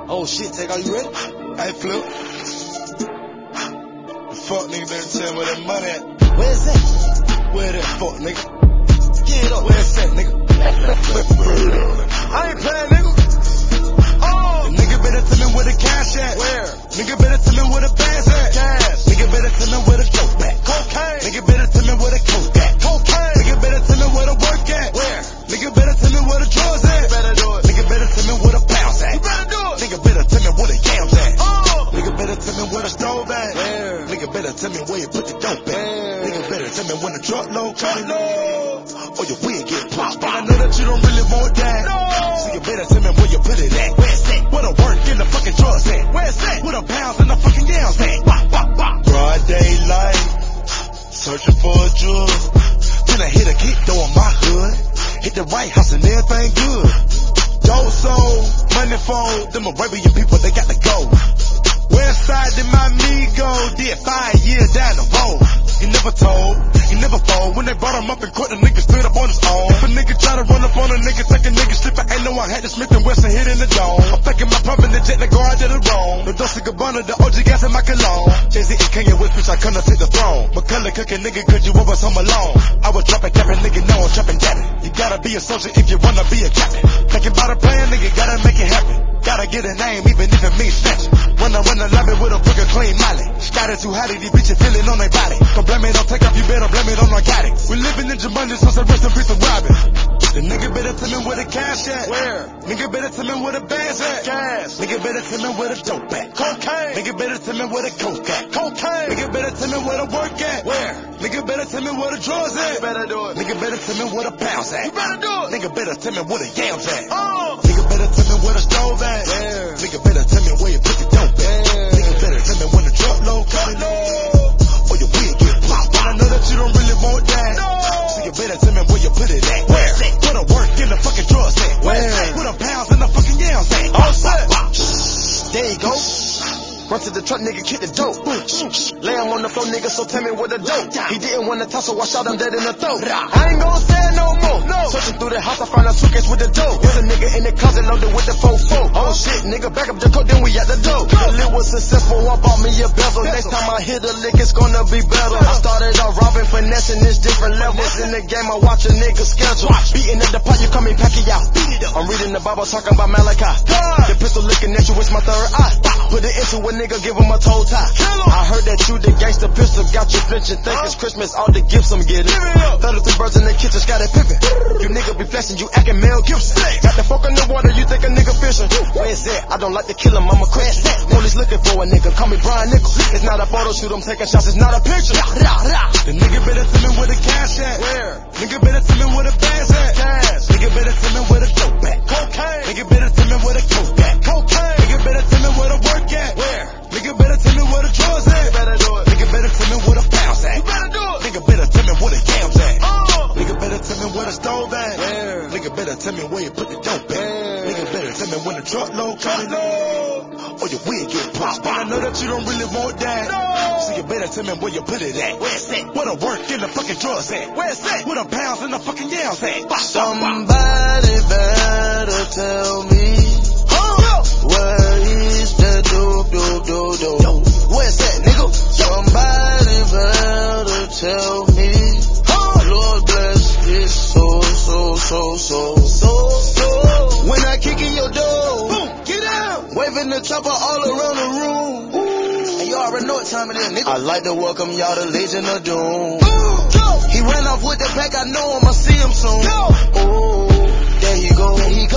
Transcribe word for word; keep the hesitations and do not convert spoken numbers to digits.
Oh shit, take out, you ready? Hey, Flip. The fuck nigga better tell me where that money at. Where's that? Where that fuck nigga? Get it up. Where's that nigga? I ain't playing, nigga. Oh, the nigga better tell me where the cash at. Where? Nigga better tell me where the bags at. Cash. Nigga better tell me where the dope at. Cocaine. Nigga better tell me where the coke at. Cocaine. Nigga better tell me where the work at. Where? Nigga better tell me where the drugs at. You better do it. Nigga better tell me where the pounds at. You better do it. Nigga better tell me where the yams at. Oh. Nigga better tell me where the stove at. Where? Nigga better tell me where you put the dope at. Where? Nigga better tell me when the truck load coming. Truckload. Or your wig get popped. I know that you don't really want that. No. So you better tell me where you put it at. Where's that? Where the work in the fucking drugs at? Where's that? Where the pounds and the fucking yams at? Bop, bop, bop. Broad daylight, searching for a drug. Then I hit a kick though in my hood. Hit the White House and everything good. Dope sold, money fold. Them Arabian people, they got to go. West side did my amigo, did five years down the road. He never told, he never fold. When they brought him up in court, the nigga stood up on his own. If a nigga try to run up on a nigga, take a nigga slipping, ain't no one had to Smith and Wesson hit in the dome. I'm thinking my pump in the jet to go out to the wrong. The Dolce Gabbana, the O G gas in my cologne. Jay-Z and Kanye West, bitch, I couldn't take the throne. McCullough cooking nigga, could you always home alone? I was dropping capping, nigga, now I'm trapping dabbing. You gotta be a soldier if you wanna be a captain. Thinking about a plan, nigga, gotta make it happen. Gotta get a name, even if it means snatching. When I run the lobby with a booger clean molly. Started too hot, these bitches feeling on their body. Don't blame it, don't take off, you better blame it on narcotics. We living in Jumanji, so say rest in peace of Robin. The nigga better tell me where the cash at. Where? Nigga better tell me where the bags at. Cash. Nigga better tell me where the dope at. Cocaine. Nigga better tell me where the coke at. Cocaine. Nigga better tell me where the work at. Where? Nigga better tell me where the drugs at. You better do it. Nigga better tell me where the pounds at. You better do it. Nigga better tell me where the yams at. Oh. Nigga better tell me where the stove at. Where? Nigga better tell me where you put the dope at. Where? Nigga better tell me when the truckload coming. Or your wig get popped. I know that you don't really want that. No. So you better tell me where you put it at. Where? Where the work in the fucking drugs at. Where? Where the pounds and the fucking yams at. All set. There you go. Run to the truck, nigga, kick the dope. Lay him on the floor, nigga, so tell me where the dope. He didn't want to toss, so I shot him dead in the throat. I ain't gon' say it no more. No. Searching through the house, I found a suitcase with the dope. There's a nigga in the closet loaded with the four four. Oh shit, nigga, back up the coat, then we at the dope. The lit was successful, I bought me a bezel. Next time I hit a lick, it's gonna be better. I started off robbing, finessing, it's different levels. In the game, I watch a nigga schedule. Beating at the pot, you call me Pacquiao. I'm reading the Bible, talking about Malachi. The pistol looking at you, it's my third eye. Put it into a nigga, give him a toe tie. I heard that you the gangster pistol got you flinching. Think it's Christmas, all the gifts I'm getting. thirty-three birds in the kitchen, got it pimping. You nigga be flashing, you acting Mel Gibson. Got the fork in the water, you think a nigga fishing. Where's that? I don't like to kill him, I'm a Christian. Police looking for a nigga, call me Brian Nichols. It's not a photo shoot, I'm taking shots, it's not a picture. The nigga better tell me where the cash at. Where? Nigga better tell me where the bags at. Cash. Nigga better tell me where the dope at. Cocaine. Nigga better tell me where the coke at. Cocaine. Nigga better tell me where the work at. Where? Nigga better tell me where the drugs at. You better do it. Nigga better tell me where the pounds at. You better do it. Nigga better tell me where the yams at. Oh. Nigga better tell me where the stove at. Where? Nigga better tell me where you put the dope at. Where? Nigga better tell me when the truckload coming. Truckload. Or your wig get popped. I know that you don't really want that. No. So you better tell me where you put it at. Where's that? Where the work in the fucking drugs at? Where's that? Where the pounds and the fucking yams at? Somebody better tell me. Where is that dope, dope, dope, dope? Where's that, nigga? Somebody better tell me. Lord bless his soul, soul, soul, soul, soul, soul. When I kick in your door, boom, get out. Waving the chopper all around the room. Ooh. And you already know what time it is, nigga. I'd like to welcome y'all to Legion of Doom. Ooh. He ran off with the pack, I know I'ma see him soon. Ooh, there you go. He